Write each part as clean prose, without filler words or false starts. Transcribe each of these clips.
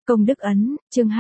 Công đức ấn, chương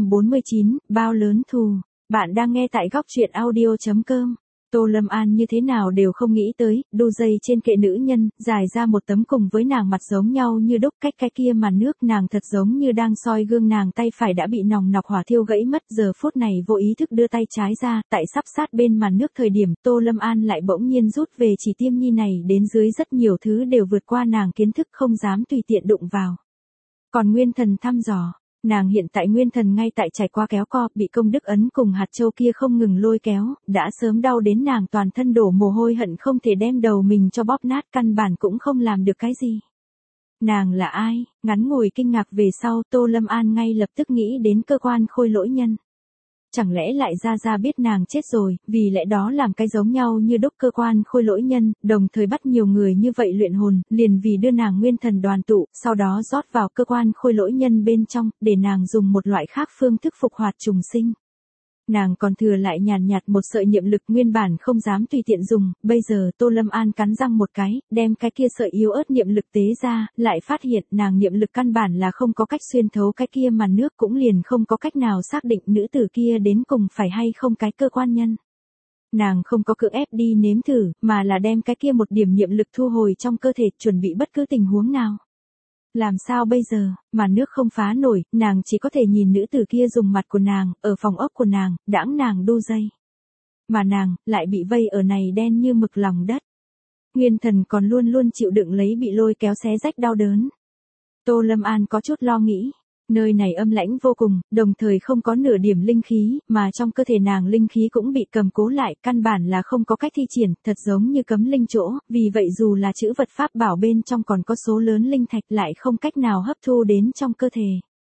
249, bao lớn thù. Bạn đang nghe tại góc truyện audio.com. Tô Lâm An như thế nào đều không nghĩ tới, đu dây trên kệ nữ nhân, dài ra một tấm cùng với nàng mặt giống nhau như đúc, cách cái kia màn nước nàng thật giống như đang soi gương, nàng tay phải đã bị nòng nọc hỏa thiêu gãy mất, giờ phút này vô ý thức đưa tay trái ra, tại sắp sát bên màn nước thời điểm, Tô Lâm An lại bỗng nhiên rút về chỉ tiêm nhi này đến dưới rất nhiều thứ đều vượt qua nàng kiến thức, không dám tùy tiện đụng vào. Còn nguyên thần thăm dò. Nàng hiện tại nguyên thần ngay tại trải qua kéo co, bị công đức ấn cùng hạt châu kia không ngừng lôi kéo, đã sớm đau đến nàng toàn thân đổ mồ hôi, hận không thể đem đầu mình cho bóp nát, căn bản cũng không làm được cái gì. Nàng là ai? Ngắn ngủi kinh ngạc về sau, Tô Lâm An ngay lập tức nghĩ đến cơ quan khôi lỗi nhân. Chẳng lẽ lại ra biết nàng chết rồi, vì lẽ đó làm cái giống nhau như đúc cơ quan khôi lỗi nhân, đồng thời bắt nhiều người như vậy luyện hồn, liền vì đưa nàng nguyên thần đoàn tụ, sau đó rót vào cơ quan khôi lỗi nhân bên trong, để nàng dùng một loại khác phương thức phục hoạt trùng sinh. Nàng còn thừa lại nhàn nhạt một sợi niệm lực, nguyên bản không dám tùy tiện dùng, bây giờ Tô Lâm An cắn răng một cái, đem cái kia sợi yếu ớt niệm lực tế ra, lại phát hiện nàng niệm lực căn bản là không có cách xuyên thấu cái kia màn nước, cũng liền không có cách nào xác định nữ tử kia đến cùng phải hay không cái cơ quan nhân. Nàng không có cưỡng ép đi nếm thử, mà là đem cái kia một điểm niệm lực thu hồi trong cơ thể, chuẩn bị bất cứ tình huống nào. Làm sao bây giờ, mà nước không phá nổi, nàng chỉ có thể nhìn nữ tử kia dùng mặt của nàng, ở phòng ốc của nàng, đãng nàng đu dây. Mà nàng, lại bị vây ở này đen như mực lòng đất. Nguyên thần còn luôn luôn chịu đựng lấy bị lôi kéo xé rách đau đớn. Tô Lâm An có chút lo nghĩ. Nơi này âm lãnh vô cùng, đồng thời không có nửa điểm linh khí, mà trong cơ thể nàng linh khí cũng bị cầm cố lại, căn bản là không có cách thi triển, thật giống như cấm linh chỗ, vì vậy dù là chữ vật pháp bảo bên trong còn có số lớn linh thạch lại không cách nào hấp thu đến trong cơ thể.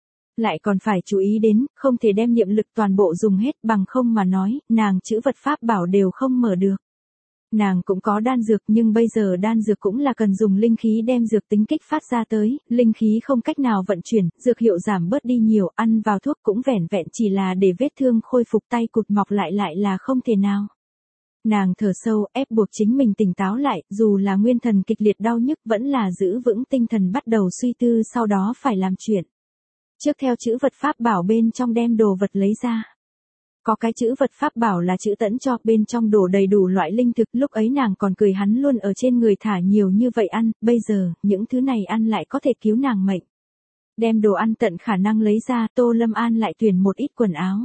Lại còn phải chú ý đến, không thể đem niệm lực toàn bộ dùng hết, bằng không mà nói, nàng chữ vật pháp bảo đều không mở được. Nàng cũng có đan dược, nhưng bây giờ đan dược cũng là cần dùng linh khí đem dược tính kích phát ra tới, linh khí không cách nào vận chuyển, dược hiệu giảm bớt đi nhiều, ăn vào thuốc cũng vẻn vẹn chỉ là để vết thương khôi phục, tay cụt mọc lại là không thể nào. Nàng thở sâu, ép buộc chính mình tỉnh táo lại, dù là nguyên thần kịch liệt đau nhức vẫn là giữ vững tinh thần, bắt đầu suy tư, sau đó phải làm chuyện. Trước theo chữ vật pháp bảo bên trong đem đồ vật lấy ra. Có cái chữ vật pháp bảo là chữ tẫn cho, bên trong đổ đầy đủ loại linh thực, lúc ấy nàng còn cười hắn luôn ở trên người thả nhiều như vậy ăn, bây giờ, những thứ này ăn lại có thể cứu nàng mệnh. Đem đồ ăn tận khả năng lấy ra, Tô Lâm An lại tuyển một ít quần áo.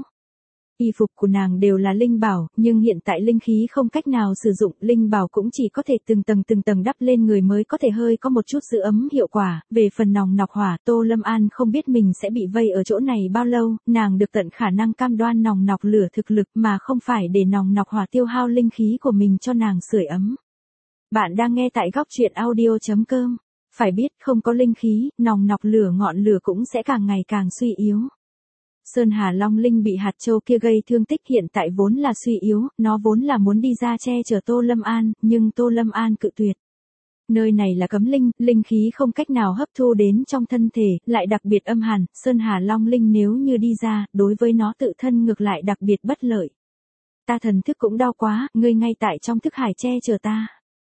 Y phục của nàng đều là linh bảo, nhưng hiện tại linh khí không cách nào sử dụng, linh bảo cũng chỉ có thể từng tầng đắp lên người mới có thể hơi có một chút giữ ấm hiệu quả. Về phần nòng nọc hỏa, Tô Lâm An không biết mình sẽ bị vây ở chỗ này bao lâu, nàng được tận khả năng cam đoan nòng nọc lửa thực lực mà không phải để nòng nọc hỏa tiêu hao linh khí của mình cho nàng sưởi ấm. Bạn đang nghe tại góc truyện audio.com. Phải biết không có linh khí, nòng nọc lửa ngọn lửa cũng sẽ càng ngày càng suy yếu. Sơn Hà Long Linh bị hạt châu kia gây thương tích, hiện tại vốn là suy yếu, nó vốn là muốn đi ra che chở Tô Lâm An, nhưng Tô Lâm An cự tuyệt. Nơi này là cấm linh, linh khí không cách nào hấp thu đến trong thân thể, lại đặc biệt âm hàn, Sơn Hà Long Linh nếu như đi ra, đối với nó tự thân ngược lại đặc biệt bất lợi. Ta thần thức cũng đau quá, ngươi ngay tại trong thức hải che chở ta.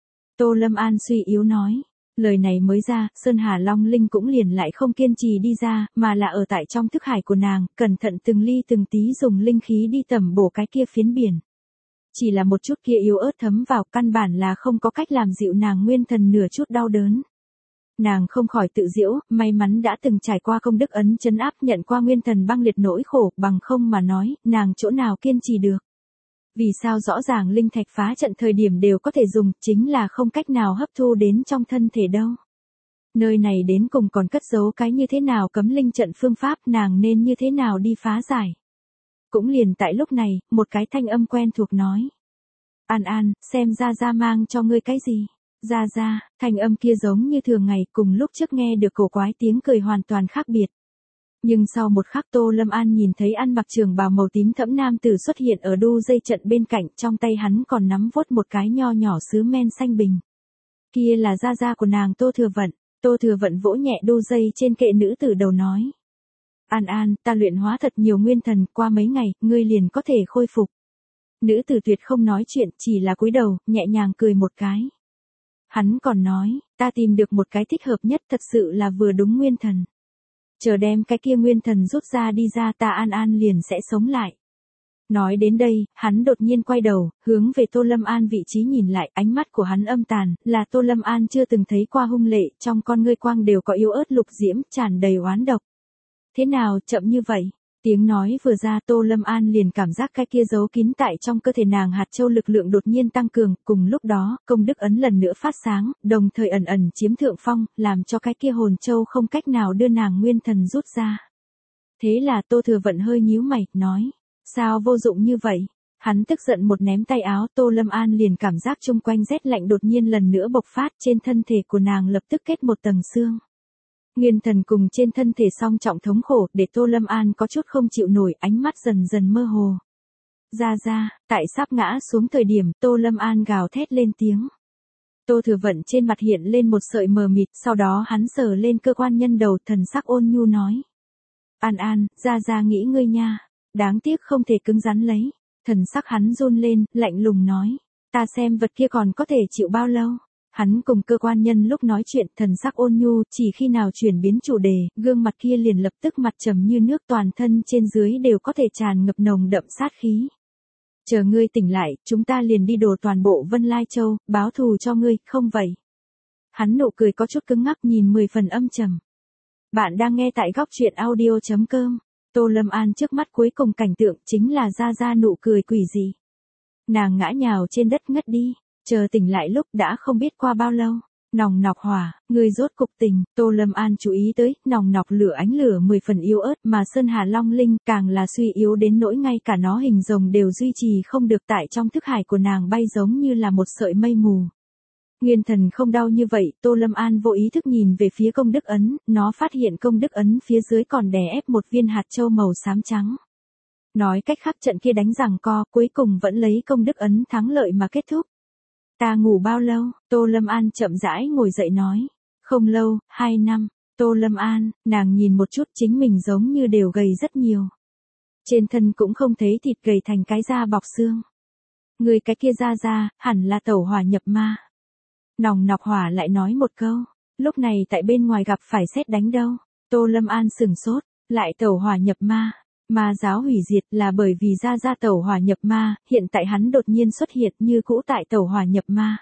Tô Lâm An suy yếu nói. Lời này mới ra, Sơn Hà Long Linh cũng liền lại không kiên trì đi ra, mà là ở tại trong thức hải của nàng, cẩn thận từng ly từng tí dùng linh khí đi tẩm bổ cái kia phiến biển. Chỉ là một chút kia yếu ớt thấm vào, căn bản là không có cách làm dịu nàng nguyên thần nửa chút đau đớn. Nàng không khỏi tự giễu, may mắn đã từng trải qua công đức ấn trấn áp, nhận qua nguyên thần băng liệt nỗi khổ, bằng không mà nói, nàng chỗ nào kiên trì được. Vì sao rõ ràng linh thạch phá trận thời điểm đều có thể dùng, chính là không cách nào hấp thu đến trong thân thể đâu. Nơi này đến cùng còn cất giấu cái như thế nào cấm linh trận phương pháp, nàng nên như thế nào đi phá giải. Cũng liền tại lúc này, một cái thanh âm quen thuộc nói. An An, xem ra mang cho ngươi cái gì. Ra, thanh âm kia giống như thường ngày, cùng lúc trước nghe được cổ quái tiếng cười hoàn toàn khác biệt. Nhưng sau một khắc Tô Lâm An nhìn thấy ăn mặc trường bào màu tím thẫm nam tử xuất hiện ở đu dây trận bên cạnh, trong tay hắn còn nắm vuốt một cái nho nhỏ sứ men xanh bình. Kia là gia của nàng Tô Thừa Vận vỗ nhẹ đu dây trên kệ nữ tử đầu nói. An, ta luyện hóa thật nhiều nguyên thần, qua mấy ngày, ngươi liền có thể khôi phục. Nữ tử tuyệt không nói chuyện, chỉ là cúi đầu, nhẹ nhàng cười một cái. Hắn còn nói, ta tìm được một cái thích hợp nhất, thật sự là vừa đúng nguyên thần. chờ đem cái kia nguyên thần rút ra đi ra ta An An liền sẽ sống lại. Nói đến đây, hắn đột nhiên quay đầu, hướng về Tô Lâm An vị trí nhìn lại, ánh mắt của hắn âm tàn, là Tô Lâm An chưa từng thấy qua hung lệ, trong con ngươi quang đều có yếu ớt lục diễm, tràn đầy oán độc. Thế nào, chậm như vậy? Tiếng nói vừa ra Tô Lâm An liền cảm giác cái kia giấu kín tại trong cơ thể nàng hạt châu lực lượng đột nhiên tăng cường, cùng lúc đó, công đức ấn lần nữa phát sáng, đồng thời ẩn ẩn chiếm thượng phong, làm cho cái kia hồn châu không cách nào đưa nàng nguyên thần rút ra. Thế là Tô Thừa Vận hơi nhíu mày, nói, sao vô dụng như vậy? Hắn tức giận một ném tay áo, Tô Lâm An liền cảm giác chung quanh rét lạnh đột nhiên lần nữa bộc phát, trên thân thể của nàng lập tức kết một tầng xương. Nguyên thần cùng trên thân thể song trọng thống khổ, để Tô Lâm An có chút không chịu nổi, ánh mắt dần dần mơ hồ. Ra, tại sắp ngã xuống thời điểm, Tô Lâm An gào thét lên tiếng. Tô Thừa Vận trên mặt hiện lên một sợi mờ mịt, sau đó hắn sờ lên cơ quan nhân đầu, thần sắc ôn nhu nói. An, ra nghĩ ngươi nha, đáng tiếc không thể cứng rắn lấy. Thần sắc hắn run lên, lạnh lùng nói, ta xem vật kia còn có thể chịu bao lâu. Hắn cùng cơ quan nhân lúc nói chuyện, thần sắc ôn nhu, chỉ khi nào chuyển biến chủ đề, gương mặt kia liền lập tức mặt trầm như nước, toàn thân trên dưới đều có thể tràn ngập nồng đậm sát khí. Chờ ngươi tỉnh lại, chúng ta liền đi đổ toàn bộ Vân Lai Châu, báo thù cho ngươi, không vậy? Hắn nụ cười có chút cứng ngắc, nhìn 10 phần âm trầm. Bạn đang nghe tại góc truyện audio.com. Tô Lâm An trước mắt cuối cùng cảnh tượng chính là ra nụ cười quỷ dị. Nàng ngã nhào trên đất ngất đi. Chờ tỉnh lại lúc đã không biết qua bao lâu. Nòng nọc hỏa, người rốt cục tỉnh. Tô Lâm An chú ý tới, nòng nọc lửa ánh lửa 10 phần yếu ớt, mà Sơn Hà Long Linh càng là suy yếu đến nỗi ngay cả nó hình rồng đều duy trì không được, tại trong thức hải của nàng bay giống như là một sợi mây mù. Nguyên thần không đau như vậy, Tô Lâm An vô ý thức nhìn về phía công đức ấn, nó phát hiện công đức ấn phía dưới còn đè ép một viên hạt châu màu xám trắng. Nói cách khác trận kia đánh giằng co, cuối cùng vẫn lấy công đức ấn thắng lợi mà kết thúc. Ta ngủ bao lâu? Tô Lâm An chậm rãi ngồi dậy nói. Không lâu, 2 năm. Tô Lâm An, nàng nhìn một chút chính mình giống như đều gầy rất nhiều. Trên thân cũng không thấy thịt gầy thành cái da bọc xương. Người cái kia ra, hẳn là tẩu hỏa nhập ma. Nòng nọc hỏa lại nói một câu. Lúc này tại bên ngoài gặp phải sét đánh đâu. Tô Lâm An sừng sốt, lại tẩu hỏa nhập ma. Ma giáo hủy diệt là bởi vì ra tẩu hỏa nhập ma, hiện tại hắn đột nhiên xuất hiện như cũ tại tẩu hỏa nhập ma.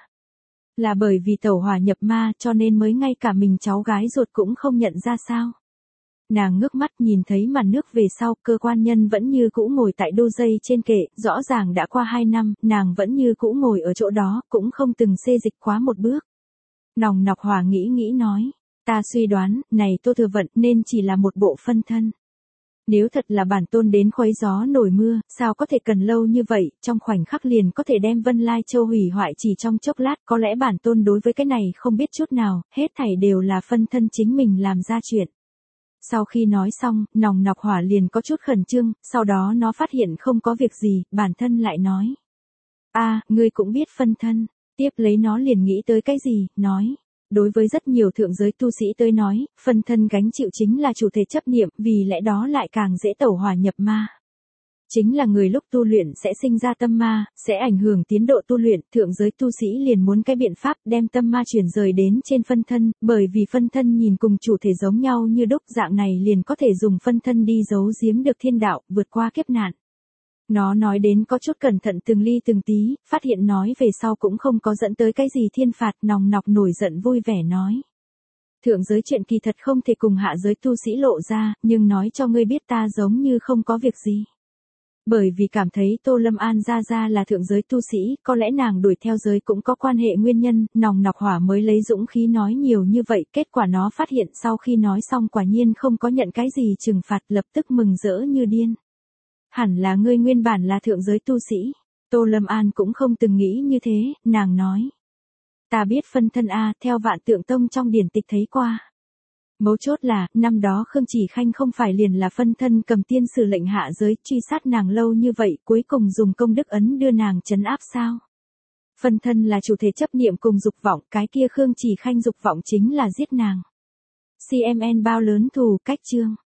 Là bởi vì tẩu hỏa nhập ma cho nên mới ngay cả mình cháu gái ruột cũng không nhận ra sao. Nàng ngước mắt nhìn thấy màn nước về sau, cơ quan nhân vẫn như cũ ngồi tại đu dây trên kệ, rõ ràng đã qua 2 năm, nàng vẫn như cũ ngồi ở chỗ đó, cũng không từng xê dịch quá một bước. Nòng nọc hỏa nghĩ nói, ta suy đoán, này Tô Thừa Vận nên chỉ là một bộ phân thân. Nếu thật là bản tôn đến khuấy gió nổi mưa, sao có thể cần lâu như vậy, trong khoảnh khắc liền có thể đem Vân Lai Châu hủy hoại chỉ trong chốc lát, có lẽ bản tôn đối với cái này không biết chút nào, hết thảy đều là phân thân chính mình làm ra chuyện. Sau khi nói xong, nòng nọc hỏa liền có chút khẩn trương, sau đó nó phát hiện không có việc gì, bản thân lại nói. Ngươi cũng biết phân thân, tiếp lấy nó liền nghĩ tới cái gì, nói. Đối với rất nhiều thượng giới tu sĩ tới nói, phân thân gánh chịu chính là chủ thể chấp niệm, vì lẽ đó lại càng dễ tẩu hỏa nhập ma. Chính là người lúc tu luyện sẽ sinh ra tâm ma, sẽ ảnh hưởng tiến độ tu luyện, thượng giới tu sĩ liền muốn cái biện pháp đem tâm ma chuyển rời đến trên phân thân, bởi vì phân thân nhìn cùng chủ thể giống nhau như đúc, dạng này liền có thể dùng phân thân đi giấu giếm được thiên đạo, vượt qua kiếp nạn. Nó nói đến có chút cẩn thận từng ly từng tí, phát hiện nói về sau cũng không có dẫn tới cái gì thiên phạt, nòng nọc nổi giận vui vẻ nói. Thượng giới chuyện kỳ thật không thể cùng hạ giới tu sĩ lộ ra, nhưng nói cho ngươi biết ta giống như không có việc gì. Bởi vì cảm thấy Tô Lâm An ra là thượng giới tu sĩ, có lẽ nàng đuổi theo giới cũng có quan hệ nguyên nhân, nòng nọc hỏa mới lấy dũng khí nói nhiều như vậy, kết quả nó phát hiện sau khi nói xong quả nhiên không có nhận cái gì trừng phạt, lập tức mừng rỡ như điên. Hẳn là ngươi nguyên bản là thượng giới tu sĩ. Tô Lâm An cũng không từng nghĩ như thế, nàng nói. Ta biết phân thân theo Vạn Tượng Tông trong điển tịch thấy qua. Mấu chốt là, năm đó Khương Chỉ Khanh không phải liền là phân thân cầm tiên sử lệnh hạ giới truy sát nàng lâu như vậy, cuối cùng dùng công đức ấn đưa nàng trấn áp sao? Phân thân là chủ thể chấp niệm cùng dục vọng, cái kia Khương Chỉ Khanh dục vọng chính là giết nàng. CMN bao lớn thù, cách chương.